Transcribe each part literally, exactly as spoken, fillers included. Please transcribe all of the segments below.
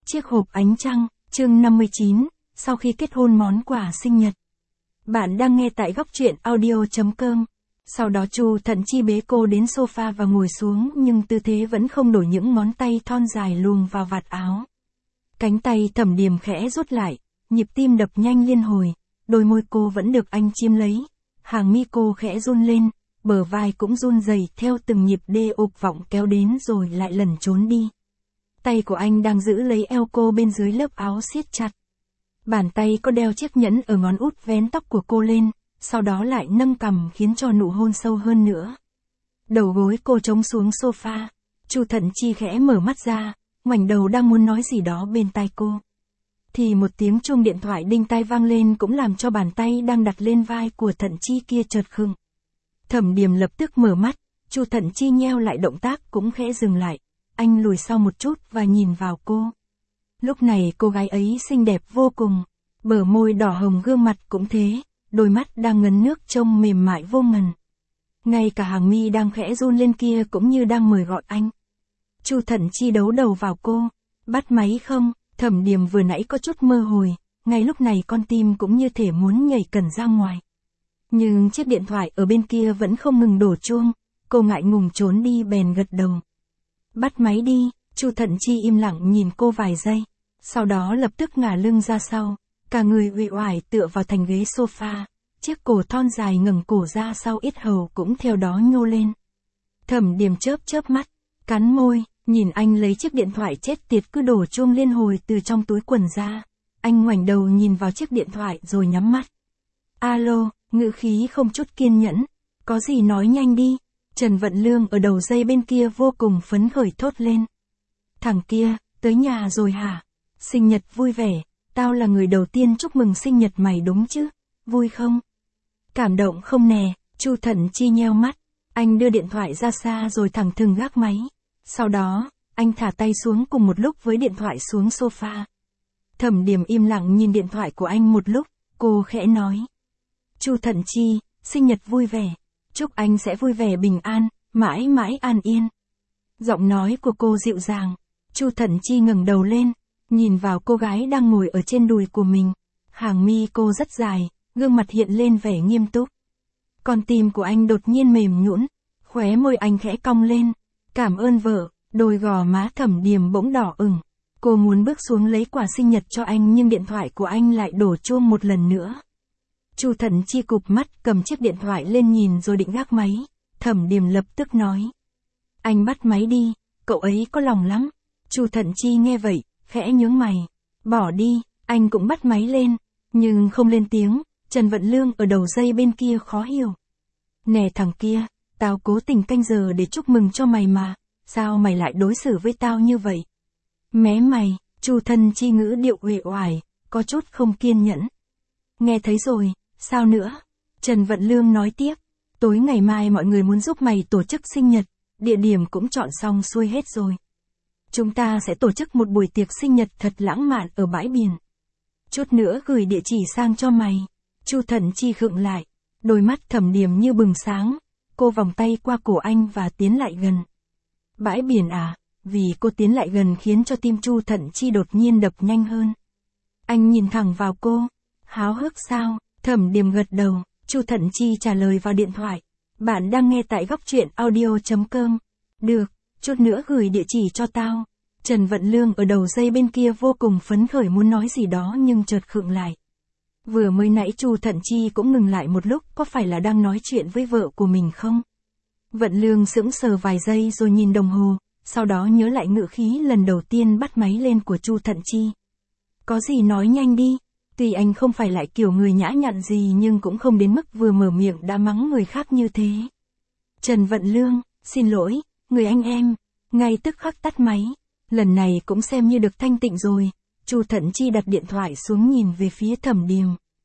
Chiếc hộp ánh trăng, chương năm mươi chín, sau khi kết hôn món quà sinh nhật. Bạn đang nghe tại góc truyện audio chấm com. Sau đó Chu Thận Chi bế cô đến sofa và ngồi xuống, nhưng tư thế vẫn không đổi, những ngón tay thon dài luồn vào vạt áo. Cánh tay Thẩm Điềm khẽ rút lại, nhịp tim đập nhanh liên hồi, đôi môi cô vẫn được anh chiếm lấy. Hàng mi cô khẽ run lên, bờ vai cũng run rẩy theo từng nhịp đê ục vọng kéo đến rồi lại lẩn trốn đi. Tay của anh đang giữ lấy eo cô bên dưới lớp áo siết chặt. Bàn tay có đeo chiếc nhẫn ở ngón út vén tóc của cô lên, sau đó lại nâng cằm khiến cho nụ hôn sâu hơn nữa. Đầu gối cô chống xuống sofa, Chu Thận Chi khẽ mở mắt ra, ngoảnh đầu đang muốn nói gì đó bên tai cô. Thì một tiếng chuông điện thoại đinh tai vang lên cũng làm cho bàn tay đang đặt lên vai của Thận Chi kia chợt khựng. Thẩm Điềm lập tức mở mắt, Chu Thận Chi nheo lại, động tác cũng khẽ dừng lại. Anh lùi sau một chút và nhìn vào cô. Lúc này cô gái ấy xinh đẹp vô cùng, bờ môi đỏ hồng, gương mặt cũng thế, đôi mắt đang ngấn nước trông mềm mại vô ngần. Ngay cả hàng mi đang khẽ run lên kia cũng như đang mời gọi anh. Chu Thận Chi đấu đầu vào cô, bắt máy không? Thẩm Điềm vừa nãy có chút mơ hồi, ngay lúc này con tim cũng như thể muốn nhảy cẩn ra ngoài. Nhưng chiếc điện thoại ở bên kia vẫn không ngừng đổ chuông, cô ngại ngùng trốn đi bèn gật đầu. Bắt máy đi. Chu Thận Chi im lặng nhìn cô vài giây, sau đó lập tức ngả lưng ra sau, cả người uể oải tựa vào thành ghế sofa, chiếc cổ thon dài ngẩng cổ ra sau, yết hầu cũng theo đó nhô lên. Thẩm Điềm chớp chớp mắt, cắn môi, nhìn anh lấy chiếc điện thoại chết tiệt cứ đổ chuông liên hồi từ trong túi quần ra. Anh ngoảnh đầu nhìn vào chiếc điện thoại rồi nhắm mắt. Alo, ngữ khí không chút kiên nhẫn, có gì nói nhanh đi. Trần Vận Lương ở đầu dây bên kia vô cùng phấn khởi thốt lên. Thằng kia, tới nhà rồi hả? Sinh nhật vui vẻ, tao là người đầu tiên chúc mừng sinh nhật mày đúng chứ? Vui không? Cảm động không nè? Chu Thận Chi nheo mắt, anh đưa điện thoại ra xa rồi thẳng thừng gác máy. Sau đó, anh thả tay xuống cùng một lúc với điện thoại xuống sofa. Thẩm Điềm im lặng nhìn điện thoại của anh một lúc, cô khẽ nói. Chu Thận Chi, sinh nhật vui vẻ. Chúc anh sẽ vui vẻ bình an, mãi mãi an yên. Giọng nói của cô dịu dàng. Chu Thận Chi ngẩng đầu lên, nhìn vào cô gái đang ngồi ở trên đùi của mình. Hàng mi cô rất dài, gương mặt hiện lên vẻ nghiêm túc. Con tim của anh đột nhiên mềm nhũn, khóe môi anh khẽ cong lên. Cảm ơn vợ. Đôi gò má Thẩm Điềm bỗng đỏ ửng. Cô muốn bước xuống lấy quà sinh nhật cho anh nhưng điện thoại của anh lại đổ chuông một lần nữa. Chu Thận Chi cụp mắt cầm chiếc điện thoại lên nhìn rồi định gác máy. Thẩm Điềm lập tức nói. Anh bắt máy đi, cậu ấy có lòng lắm. Chu Thận Chi nghe vậy, khẽ nhướng mày. Bỏ đi. Anh cũng bắt máy lên, nhưng không lên tiếng. Trần Vận Lương ở đầu dây bên kia khó hiểu. Nè thằng kia, tao cố tình canh giờ để chúc mừng cho mày mà, sao mày lại đối xử với tao như vậy? Mé mày. Chu Thận Chi ngữ điệu uể oải, có chút không kiên nhẫn. Nghe thấy rồi, sao nữa? Trần Vận Lương nói tiếp. Tối ngày mai mọi người muốn giúp mày tổ chức sinh nhật, địa điểm cũng chọn xong xuôi hết rồi. Chúng ta sẽ tổ chức một buổi tiệc sinh nhật thật lãng mạn ở bãi biển. Chút nữa gửi địa chỉ sang cho mày. Chu Thận Chi khựng lại, đôi mắt Thẩm Điềm như bừng sáng, cô vòng tay qua cổ anh và tiến lại gần. Bãi biển à? Vì cô tiến lại gần khiến cho tim Chu Thận Chi đột nhiên đập nhanh hơn. Anh nhìn thẳng vào cô. Háo hức sao? Thẩm Điềm gật đầu. Chu Thận Chi trả lời vào điện thoại. Bạn đang nghe tại góc truyện audio chấm com. Được, chút nữa gửi địa chỉ cho tao. Trần Vận Lương ở đầu dây bên kia vô cùng phấn khởi muốn nói gì đó nhưng chợt khựng lại. Vừa mới nãy Chu Thận Chi cũng ngừng lại một lúc, có phải là đang nói chuyện với vợ của mình không? Vận Lương sững sờ vài giây rồi nhìn đồng hồ, sau đó nhớ lại ngữ khí lần đầu tiên bắt máy lên của Chu Thận Chi. Có gì nói nhanh đi. Tuy anh không phải lại kiểu người nhã nhặn gì nhưng cũng không đến mức vừa mở miệng đã mắng người khác như thế. Trần Vận Lương, xin lỗi, người anh em. Ngay tức khắc tắt máy. Lần này cũng xem như được thanh tịnh rồi. Chu Thận Chi đặt điện thoại xuống nhìn về phía Thẩm Điềm.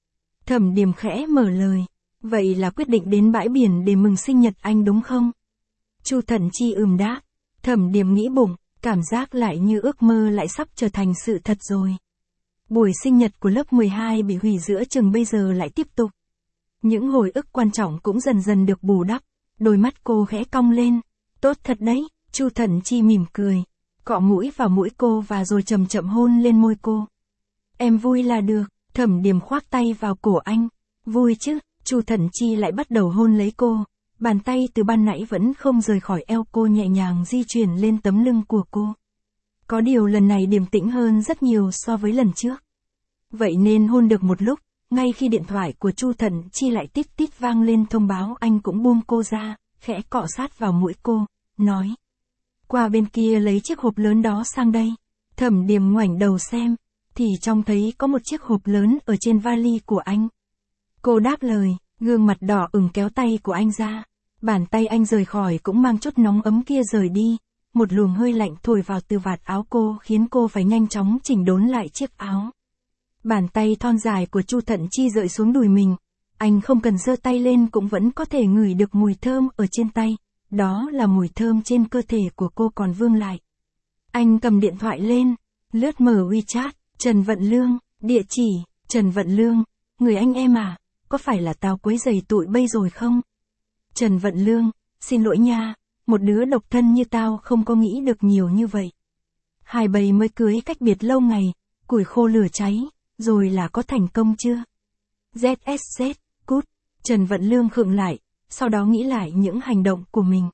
Thẩm Điềm khẽ mở lời. Vậy là quyết định đến bãi biển để mừng sinh nhật anh đúng không? Chu Thận Chi ừm đáp. Thẩm Điềm nghĩ bụng, cảm giác lại như ước mơ lại sắp trở thành sự thật rồi. Buổi sinh nhật của lớp mười hai bị hủy giữa chừng bây giờ lại tiếp tục. Những hồi ức quan trọng cũng dần dần được bù đắp. Đôi mắt cô khẽ cong lên. Tốt thật đấy. Chu Thận Chi mỉm cười. cọ mũi vào mũi cô và rồi chậm chậm hôn lên môi cô. Em vui là được. Thẩm Điềm khoác tay vào cổ anh. Vui chứ. Chu Thận Chi lại bắt đầu hôn lấy cô. Bàn tay từ ban nãy vẫn không rời khỏi eo cô, nhẹ nhàng di chuyển lên tấm lưng của cô. Có điều lần này điềm tĩnh hơn rất nhiều so với lần trước. Vậy nên hôn được một lúc, ngay khi điện thoại của Chu Thận Chi lại tít tít vang lên thông báo, anh cũng buông cô ra, khẽ cọ sát vào mũi cô, nói. Qua bên kia lấy chiếc hộp lớn đó sang đây. Thẩm Điềm ngoảnh đầu xem, thì trông thấy có một chiếc hộp lớn ở trên vali của anh. Cô đáp lời, gương mặt đỏ ửng kéo tay của anh ra. Bàn tay anh rời khỏi cũng mang chút nóng ấm kia rời đi. Một luồng hơi lạnh thổi vào từ vạt áo cô khiến cô phải nhanh chóng chỉnh đốn lại chiếc áo. Bàn tay thon dài của Chu Thận Chi rơi xuống đùi mình. Anh không cần giơ tay lên cũng vẫn có thể ngửi được mùi thơm ở trên tay. Đó là mùi thơm trên cơ thể của cô còn vương lại. Anh cầm điện thoại lên, lướt mở WeChat, Trần Vận Lương, địa chỉ, Trần Vận Lương, người anh em à, có phải là tao quấy rầy tụi bây rồi không? Trần Vận Lương, xin lỗi nha, một đứa độc thân như tao không có nghĩ được nhiều như vậy. Hai bầy mới cưới cách biệt lâu ngày, củi khô lửa cháy, rồi là có thành công chưa? zét ét zét, cút, Trần Vận Lương khựng lại, sau đó nghĩ lại những hành động của mình.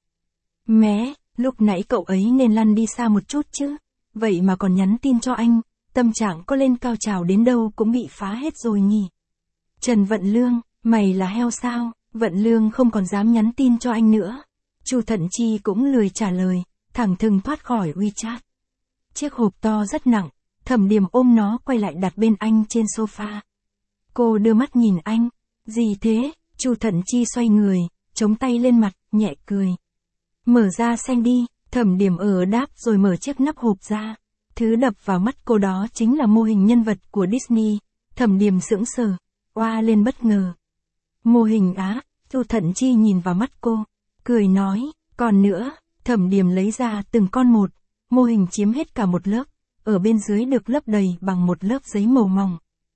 Mé, lúc nãy cậu ấy nên lăn đi xa một chút chứ, vậy mà còn nhắn tin cho anh, tâm trạng có lên cao trào đến đâu cũng bị phá hết rồi nhỉ. Trần Vận Lương, mày là heo sao? Vận Lương không còn dám nhắn tin cho anh nữa. Chu Thận Chi cũng lười trả lời, thẳng thừng thoát khỏi WeChat. Chiếc hộp to rất nặng, Thẩm Điềm ôm nó quay lại đặt bên anh trên sofa. Cô đưa mắt nhìn anh, gì thế? Chu Thận Chi xoay người, chống tay lên mặt, nhẹ cười. Mở ra xem đi, Thẩm Điềm ở đáp rồi mở chiếc nắp hộp ra. Thứ đập vào mắt cô đó chính là mô hình nhân vật của Disney. Thẩm Điềm sững sờ, oa lên bất ngờ. Mô hình á? Chu Thận Chi nhìn vào mắt cô, cười nói, còn nữa. Thẩm Điềm lấy ra từng con một, mô hình chiếm hết cả một lớp, ở bên dưới được lấp đầy bằng một lớp giấy màu mỏng.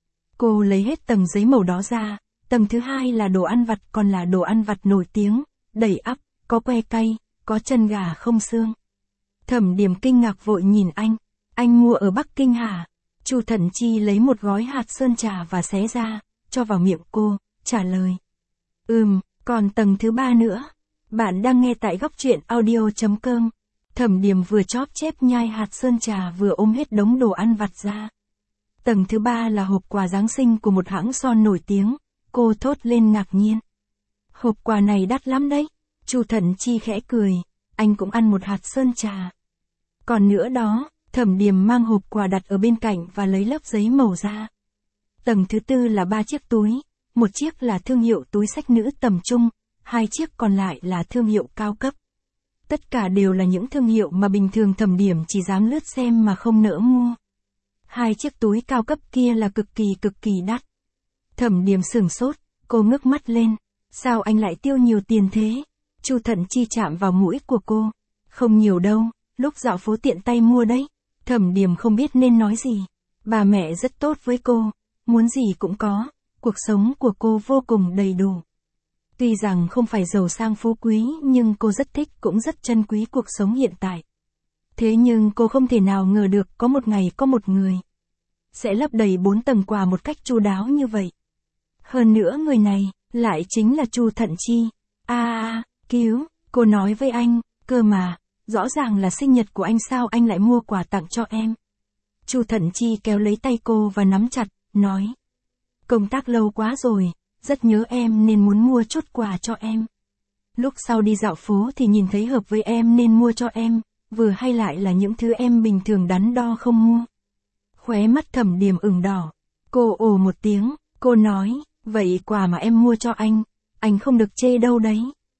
Cô lấy hết tầng giấy màu đó ra, tầng thứ hai là đồ ăn vặt, còn là đồ ăn vặt nổi tiếng, đầy ắp, có que cay, có chân gà không xương. Thẩm Điềm kinh ngạc vội nhìn anh, anh mua ở Bắc Kinh hả? Chu Thận Chi lấy một gói hạt sơn trà và xé ra, cho vào miệng cô, trả lời. Ừm, còn tầng thứ ba nữa. Bạn đang nghe tại góc truyện audio chấm com. Thẩm Điềm vừa chóp chép nhai hạt sơn trà vừa ôm hết đống đồ ăn vặt ra. Tầng thứ ba là hộp quà Giáng sinh của một hãng son nổi tiếng. Cô thốt lên ngạc nhiên. Hộp quà này đắt lắm đấy. Chu Thận Chi khẽ cười. Anh cũng ăn một hạt sơn trà. Còn nữa đó, Thẩm Điềm mang hộp quà đặt ở bên cạnh và lấy lớp giấy màu ra. Tầng thứ tư là ba chiếc túi. Một chiếc là thương hiệu túi xách nữ tầm trung, hai chiếc còn lại là thương hiệu cao cấp. Tất cả đều là những thương hiệu mà bình thường Thẩm Điềm chỉ dám lướt xem mà không nỡ mua. Hai chiếc túi cao cấp kia là cực kỳ cực kỳ đắt. Thẩm Điềm sửng sốt, cô ngước mắt lên. Sao anh lại tiêu nhiều tiền thế? Chu Thận Chi chạm vào mũi của cô. Không nhiều đâu, lúc dạo phố tiện tay mua đấy. Thẩm Điềm không biết nên nói gì. Bà mẹ rất tốt với cô, muốn gì cũng có. Cuộc sống của cô vô cùng đầy đủ. Tuy rằng không phải giàu sang phú quý nhưng cô rất thích cũng rất trân quý cuộc sống hiện tại. Thế nhưng cô không thể nào ngờ được có một ngày có một người sẽ lấp đầy bốn tầng quà một cách chu đáo như vậy. Hơn nữa người này lại chính là Chu Thận Chi. A a, cứu, cô nói với anh, cơ mà, rõ ràng là sinh nhật của anh, sao anh lại mua quà tặng cho em? Chu Thận Chi kéo lấy tay cô và nắm chặt, nói. Công tác lâu quá rồi, rất nhớ em nên muốn mua chút quà cho em. Lúc sau đi dạo phố thì nhìn thấy hợp với em nên mua cho em, vừa hay lại là những thứ em bình thường đắn đo không mua. Khóe mắt Thẩm Điềm ửng đỏ. Cô ồ một tiếng, cô nói, vậy quà mà em mua cho anh, anh không được chê đâu đấy.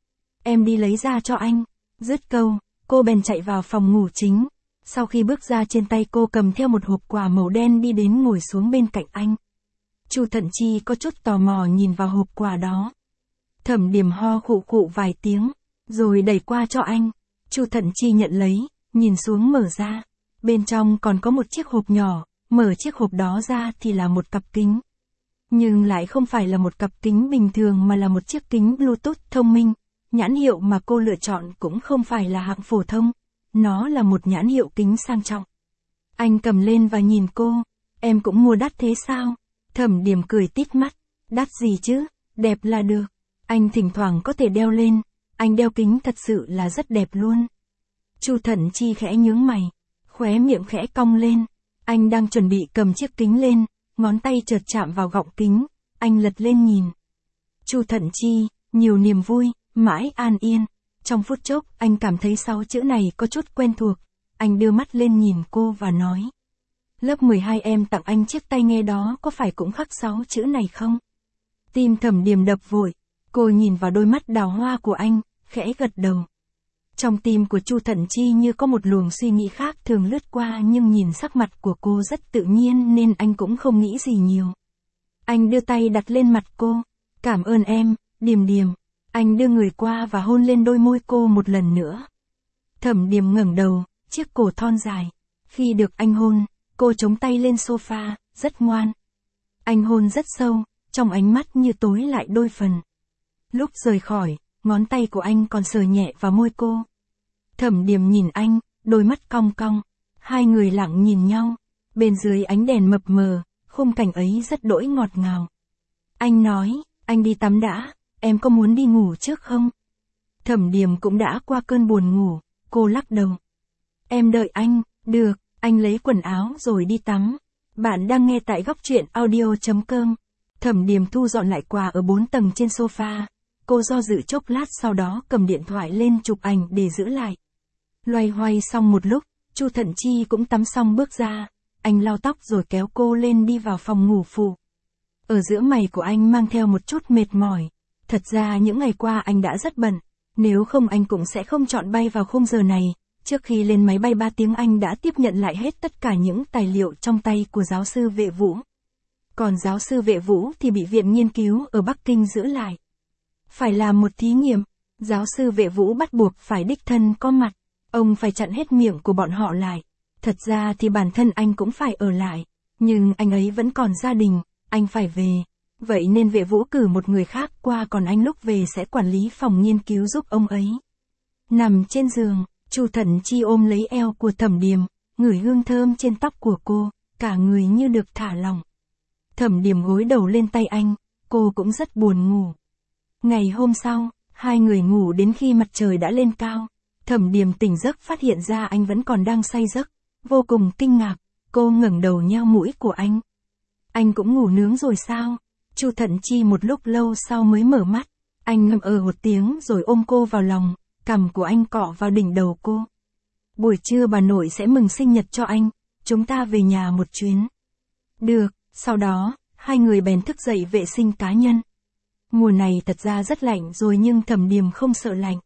Em đi lấy ra cho anh. Dứt câu, cô bèn chạy vào phòng ngủ chính. Sau khi bước ra, trên tay cô cầm theo một hộp quà màu đen đi đến ngồi xuống bên cạnh anh. Chu Thận Chi có chút tò mò nhìn vào hộp quà đó. Thẩm Điềm ho khụ khụ vài tiếng, rồi đẩy qua cho anh. Chu Thận Chi nhận lấy, nhìn xuống mở ra. Bên trong còn có một chiếc hộp nhỏ, mở chiếc hộp đó ra thì là một cặp kính. Nhưng lại không phải là một cặp kính bình thường mà là một chiếc kính Bluetooth thông minh. Nhãn hiệu mà cô lựa chọn cũng không phải là hạng phổ thông. nó là một nhãn hiệu kính sang trọng. Anh cầm lên và nhìn cô, em cũng mua đắt thế sao? Thẩm Điềm cười tít mắt, đắt gì chứ, đẹp là được. Anh thỉnh thoảng có thể đeo lên, anh đeo kính thật sự là rất đẹp luôn. Chu Thận Chi khẽ nhướng mày, khóe miệng khẽ cong lên, anh đang chuẩn bị cầm chiếc kính lên, ngón tay chợt chạm vào gọng kính, anh lật lên nhìn. Chu Thận Chi, nhiều niềm vui, mãi an yên. Trong phút chốc, anh cảm thấy sáu chữ này có chút quen thuộc, anh đưa mắt lên nhìn cô và nói. Lớp mười hai em tặng anh chiếc tai nghe đó có phải cũng khắc sáu chữ này không? Tim Thẩm Điềm đập vội, cô nhìn vào đôi mắt đào hoa của anh, khẽ gật đầu. Trong tim của Chu Thận Chi như có một luồng suy nghĩ khác thường lướt qua, nhưng nhìn sắc mặt của cô rất tự nhiên nên anh cũng không nghĩ gì nhiều. Anh đưa tay đặt lên mặt cô, cảm ơn em, Điềm Điềm. Anh đưa người qua và hôn lên đôi môi cô một lần nữa. Thẩm Điềm ngẩng đầu, chiếc cổ thon dài. Khi được anh hôn, cô chống tay lên sofa, rất ngoan. Anh hôn rất sâu, trong ánh mắt như tối lại đôi phần. Lúc rời khỏi, ngón tay của anh còn sờ nhẹ vào môi cô. Thẩm Điềm nhìn anh, đôi mắt cong cong. Hai người lặng nhìn nhau. Bên dưới ánh đèn mập mờ, khung cảnh ấy rất đỗi ngọt ngào. Anh nói, anh đi tắm đã, em có muốn đi ngủ trước không? Thẩm Điềm cũng đã qua cơn buồn ngủ, cô lắc đầu. Em đợi anh, được, anh lấy quần áo rồi đi tắm. Bạn đang nghe tại góc truyện audio chấm com. Thẩm Điềm thu dọn lại quà ở bốn tầng trên sofa. Cô do dự chốc lát sau đó cầm điện thoại lên chụp ảnh để giữ lại. Loay hoay xong một lúc, Chu Thận Chi cũng tắm xong bước ra. Anh lau tóc rồi kéo cô lên đi vào phòng ngủ phụ. Ở giữa mày của anh mang theo một chút mệt mỏi. Thật ra những ngày qua anh đã rất bận. Nếu không anh cũng sẽ không chọn bay vào khung giờ này. Trước khi lên máy bay ba tiếng anh đã tiếp nhận lại hết tất cả những tài liệu trong tay của giáo sư Vệ Vũ. Còn giáo sư Vệ Vũ thì bị viện nghiên cứu ở Bắc Kinh giữ lại. Phải làm một thí nghiệm, giáo sư Vệ Vũ bắt buộc phải đích thân có mặt. Ông phải chặn hết miệng của bọn họ lại. Thật ra thì bản thân anh cũng phải ở lại. Nhưng anh ấy vẫn còn gia đình, anh phải về. Vậy nên Vệ Vũ cử một người khác qua, còn anh lúc về sẽ quản lý phòng nghiên cứu giúp ông ấy. Nằm trên giường, Chu Thận Chi ôm lấy eo của Thẩm Điềm, ngửi hương thơm trên tóc của cô, cả người như được thả lỏng. Thẩm Điềm gối đầu lên tay anh, cô cũng rất buồn ngủ. Ngày hôm sau, hai người ngủ đến khi mặt trời đã lên cao. Thẩm Điềm tỉnh giấc phát hiện ra anh vẫn còn đang say giấc, vô cùng kinh ngạc, cô ngẩng đầu nheo mũi của anh. Anh cũng ngủ nướng rồi sao? Chu Thận Chi một lúc lâu sau mới mở mắt, anh ngâm ờ một tiếng rồi ôm cô vào lòng, cằm của anh cọ vào đỉnh đầu cô. Buổi trưa bà nội sẽ mừng sinh nhật cho anh, chúng ta về nhà một chuyến. Được, sau đó, hai người bèn thức dậy vệ sinh cá nhân. Mùa này thật ra rất lạnh rồi nhưng Thẩm Điềm không sợ lạnh.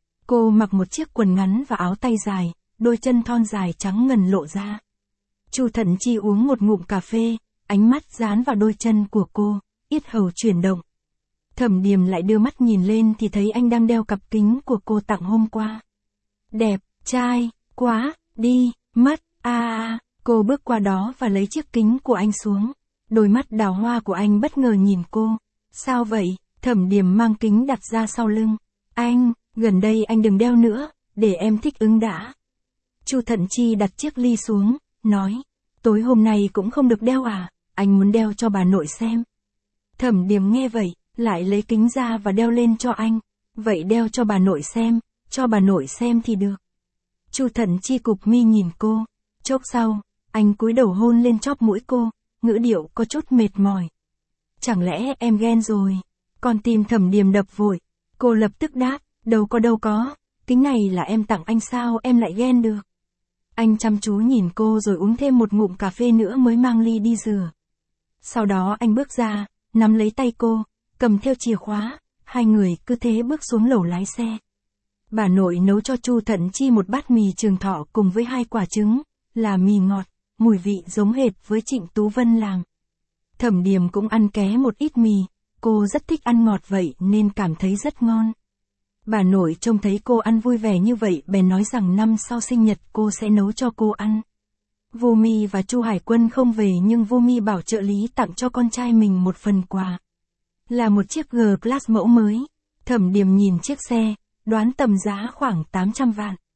Cô mặc một chiếc quần ngắn và áo tay dài, đôi chân thon dài trắng ngần lộ ra. Chu Thận Chi uống một ngụm cà phê, ánh mắt dán vào đôi chân của cô, yết hầu chuyển động. Thẩm Điềm lại đưa mắt nhìn lên thì thấy anh đang đeo cặp kính của cô tặng hôm qua. Đẹp, trai, quá, đi, mất, a a, cô bước qua đó và lấy chiếc kính của anh xuống. Đôi mắt đào hoa của anh bất ngờ nhìn cô. Sao vậy? Thẩm Điềm mang kính đặt ra sau lưng. Anh, gần đây anh đừng đeo nữa, để em thích ứng đã. Chu Thận Chi đặt chiếc ly xuống, nói, tối hôm nay cũng không được đeo à, anh muốn đeo cho bà nội xem. Thẩm Điềm nghe vậy, lại lấy kính ra và đeo lên cho anh. Vậy đeo cho bà nội xem, cho bà nội xem thì được. Chu Thận Chi cụp mi nhìn cô, chốc sau, anh cúi đầu hôn lên chóp mũi cô, ngữ điệu có chút mệt mỏi. Chẳng lẽ em ghen rồi? Con tim Thẩm Điềm đập vội, cô lập tức đáp, đâu có đâu có, kính này là em tặng anh sao em lại ghen được. Anh chăm chú nhìn cô rồi uống thêm một ngụm cà phê nữa mới mang ly đi rửa. Sau đó anh bước ra, nắm lấy tay cô, cầm theo chìa khóa, hai người cứ thế bước xuống lầu lái xe. Bà nội nấu cho Chu Thận Chi một bát mì Trường Thọ cùng với hai quả trứng, là mì ngọt, mùi vị giống hệt với Trịnh Tú Vân làm. Thẩm Điềm cũng ăn ké một ít mì, cô rất thích ăn ngọt vậy nên cảm thấy rất ngon. Bà nội trông thấy cô ăn vui vẻ như vậy bèn nói rằng năm sau sinh nhật cô sẽ nấu cho cô ăn. Vô Mi và Chu Hải Quân không về nhưng Vô Mi bảo trợ lý tặng cho con trai mình một phần quà. Là một chiếc G-Class mẫu mới. Thẩm Điềm nhìn chiếc xe, đoán tầm giá khoảng tám trăm vạn.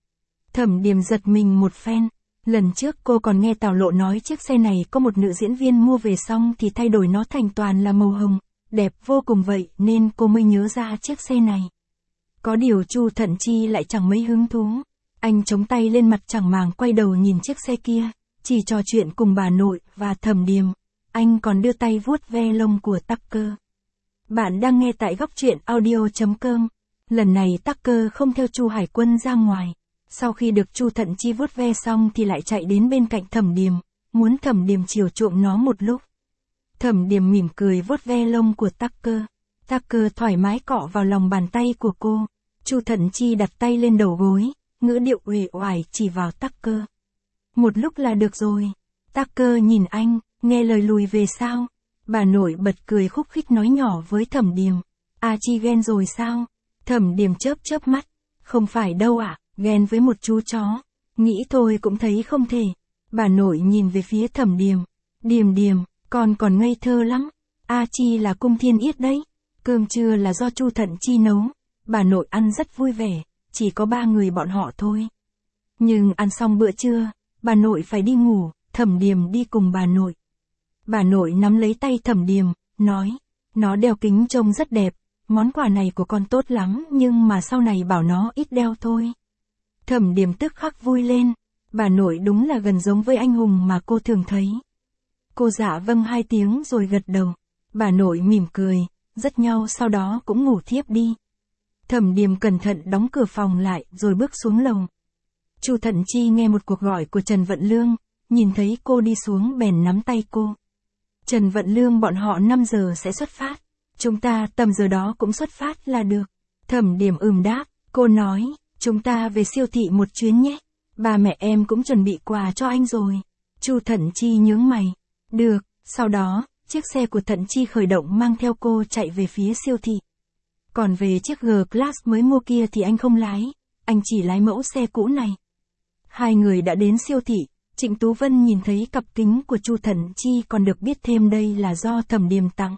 Thẩm Điềm giật mình một phen. Lần trước cô còn nghe Tào Lộ nói chiếc xe này có một nữ diễn viên mua về xong thì thay đổi nó thành toàn là màu hồng, đẹp vô cùng vậy nên cô mới nhớ ra chiếc xe này. Có điều Chu Thận Chi lại chẳng mấy hứng thú. Anh chống tay lên mặt chẳng màng quay đầu nhìn chiếc xe kia, chỉ trò chuyện cùng bà nội và Thẩm Điềm. Anh còn đưa tay vuốt ve lông của Tucker. Bạn đang nghe tại góc truyện audio chấm com. Lần này Tucker không theo Chu Hải Quân ra ngoài. Sau khi được Chu Thận Chi vuốt ve xong thì lại chạy đến bên cạnh Thẩm Điềm, muốn Thẩm Điềm chiều chuộng nó một lúc. Thẩm Điềm mỉm cười vuốt ve lông của Tucker. Tucker thoải mái cọ vào lòng bàn tay của cô. Chu Thận Chi đặt tay lên đầu gối, ngữ điệu uể oải chỉ vào Tucker. Một lúc là được rồi. Tucker nhìn anh, nghe lời lùi về sao? Bà nội bật cười khúc khích nói nhỏ với Thẩm Điềm. À Chi ghen rồi sao? Thẩm Điềm chớp chớp mắt. Không phải đâu ạ, à, ghen với một chú chó. Nghĩ thôi cũng thấy không thể. Bà nội nhìn về phía Thẩm Điềm. Điềm Điềm, con còn ngây thơ lắm. A Chi là cung thiên yết đấy. Cơm trưa là do Chu Thận Chi nấu. Bà nội ăn rất vui vẻ, chỉ có ba người bọn họ thôi. Nhưng ăn xong bữa trưa, bà nội phải đi ngủ, Thẩm Điềm đi cùng bà nội. Bà nội nắm lấy tay Thẩm Điềm, nói, nó đeo kính trông rất đẹp, món quà này của con tốt lắm nhưng mà sau này bảo nó ít đeo thôi. Thẩm Điềm tức khắc vui lên, bà nội đúng là gần giống với anh hùng mà cô thường thấy. Cô dạ vâng hai tiếng rồi gật đầu, bà nội mỉm cười, dắt nhau sau đó cũng ngủ thiếp đi. Thẩm Điềm cẩn thận đóng cửa phòng lại rồi bước xuống lầu. Chu Thận Chi nghe một cuộc gọi của Trần Vận Lương, nhìn thấy cô đi xuống bèn nắm tay cô. Trần Vận Lương bọn họ năm giờ sẽ xuất phát, chúng ta tầm giờ đó cũng xuất phát là được. Thẩm Điềm ừm đáp, cô nói, chúng ta về siêu thị một chuyến nhé, ba mẹ em cũng chuẩn bị quà cho anh rồi. Chu Thận Chi nhướng mày, được, sau đó, chiếc xe của Thận Chi khởi động mang theo cô chạy về phía siêu thị. Còn về chiếc G-Class mới mua kia thì anh không lái, anh chỉ lái mẫu xe cũ này. Hai người đã đến siêu thị, Trịnh Tú Vân nhìn thấy cặp kính của Chu Thận Chi còn được biết thêm đây là do Thẩm Điềm tặng.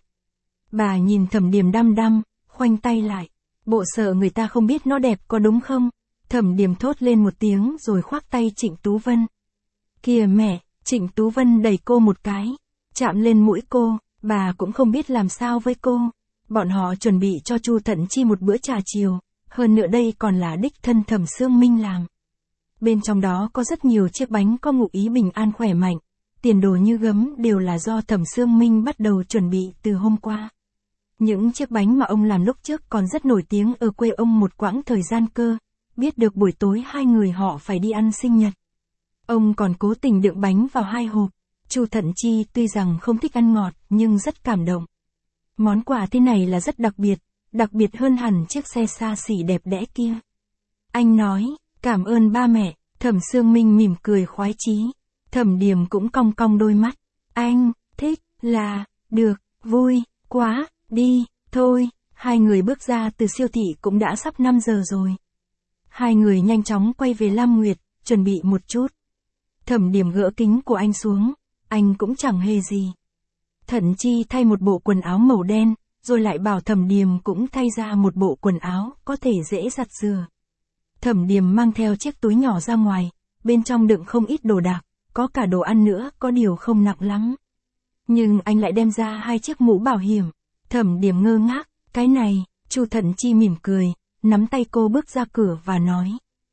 Bà nhìn Thẩm Điềm đăm đăm, khoanh tay lại, bộ sợ người ta không biết nó đẹp có đúng không? Thẩm Điềm thốt lên một tiếng rồi khoác tay Trịnh Tú Vân. Kìa mẹ, Trịnh Tú Vân đẩy cô một cái, chạm lên mũi cô, bà cũng không biết làm sao với cô. Bọn họ chuẩn bị cho Chu Thận Chi một bữa trà chiều, hơn nữa đây còn là đích thân Thẩm Sương Minh làm. Bên trong đó có rất nhiều chiếc bánh có ngụ ý bình an khỏe mạnh, tiền đồ như gấm đều là do Thẩm Sương Minh bắt đầu chuẩn bị từ hôm qua. Những chiếc bánh mà ông làm lúc trước còn rất nổi tiếng ở quê ông một quãng thời gian cơ, biết được buổi tối hai người họ phải đi ăn sinh nhật. Ông còn cố tình đựng bánh vào hai hộp. Chu Thận Chi tuy rằng không thích ăn ngọt nhưng rất cảm động. Món quà thế này là rất đặc biệt, đặc biệt hơn hẳn chiếc xe xa xỉ đẹp đẽ kia. Anh nói, cảm ơn ba mẹ. Thẩm Sương Minh mỉm cười khoái chí. Thẩm Điềm cũng cong cong đôi mắt. Anh, thích, là, được, vui, quá, đi, thôi. Hai người bước ra từ siêu thị cũng đã sắp năm giờ rồi. Hai người nhanh chóng quay về Lam Nguyệt, chuẩn bị một chút. Thẩm Điềm gỡ kính của anh xuống, anh cũng chẳng hề gì. Thận Chi thay một bộ quần áo màu đen, rồi lại bảo Thẩm Điềm cũng thay ra một bộ quần áo có thể dễ giặt rửa. Thẩm Điềm mang theo chiếc túi nhỏ ra ngoài, bên trong đựng không ít đồ đạc, có cả đồ ăn nữa, có điều không nặng lắm. Nhưng anh lại đem ra hai chiếc mũ bảo hiểm. Thẩm Điềm ngơ ngác, cái này, Chu Thận Chi mỉm cười, nắm tay cô bước ra cửa và nói.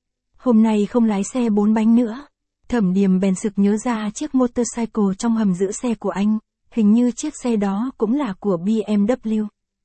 Hôm nay không lái xe bốn bánh nữa. Thẩm Điềm bèn sực nhớ ra chiếc motorcycle trong hầm giữ xe của anh, hình như chiếc xe đó cũng là của B M W.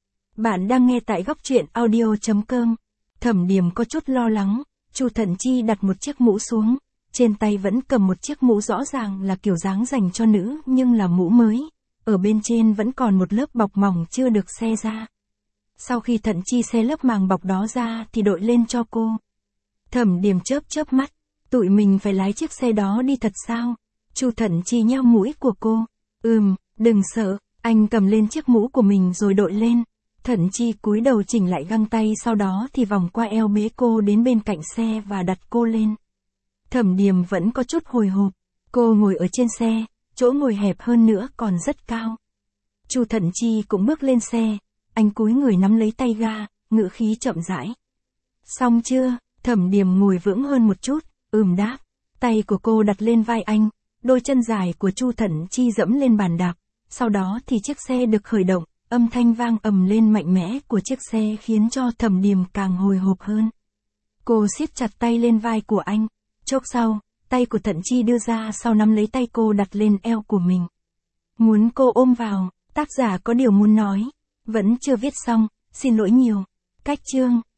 Bạn đang nghe tại góc truyện audio chấm com. Thẩm Điềm có chút lo lắng, Chu Thận Chi đặt một chiếc mũ xuống, trên tay vẫn cầm một chiếc mũ rõ ràng là kiểu dáng dành cho nữ nhưng là mũ mới, ở bên trên vẫn còn một lớp bọc mỏng chưa được xe ra. Sau khi Thận Chi xé lớp màng bọc đó ra thì đội lên cho cô. Thẩm Điềm chớp chớp mắt, tụi mình phải lái chiếc xe đó đi thật sao? Chu Thận Chi nheo mũi của cô, ừm, đừng sợ, anh cầm lên chiếc mũ của mình rồi đội lên. Thận Chi cúi đầu chỉnh lại găng tay sau đó thì vòng qua eo bế cô đến bên cạnh xe và đặt cô lên. Thẩm Điềm vẫn có chút hồi hộp, cô ngồi ở trên xe, chỗ ngồi hẹp hơn nữa còn rất cao. Chu Thận Chi cũng bước lên xe, anh cúi người nắm lấy tay ga, ngữ khí chậm rãi. Xong chưa? Thẩm Điềm ngồi vững hơn một chút, Ừm đáp. Tay của cô đặt lên vai anh, đôi chân dài của Chu Thận Chi dẫm lên bàn đạp, sau đó thì chiếc xe được khởi động, âm thanh vang ầm lên mạnh mẽ của chiếc xe khiến cho Thẩm Điềm càng hồi hộp hơn. Cô siết chặt tay lên vai của anh, chốc sau, tay của Thận Chi đưa ra sau nắm lấy tay cô đặt lên eo của mình. Muốn cô ôm vào, tác giả có điều muốn nói, vẫn chưa viết xong, xin lỗi nhiều. Cách chương